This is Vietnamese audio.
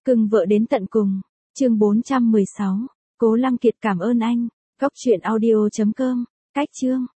Cưng vợ đến tận cùng. Chương 416. Cố Lăng Kiệt cảm ơn anh. Góc truyện audio.com. Cách chương.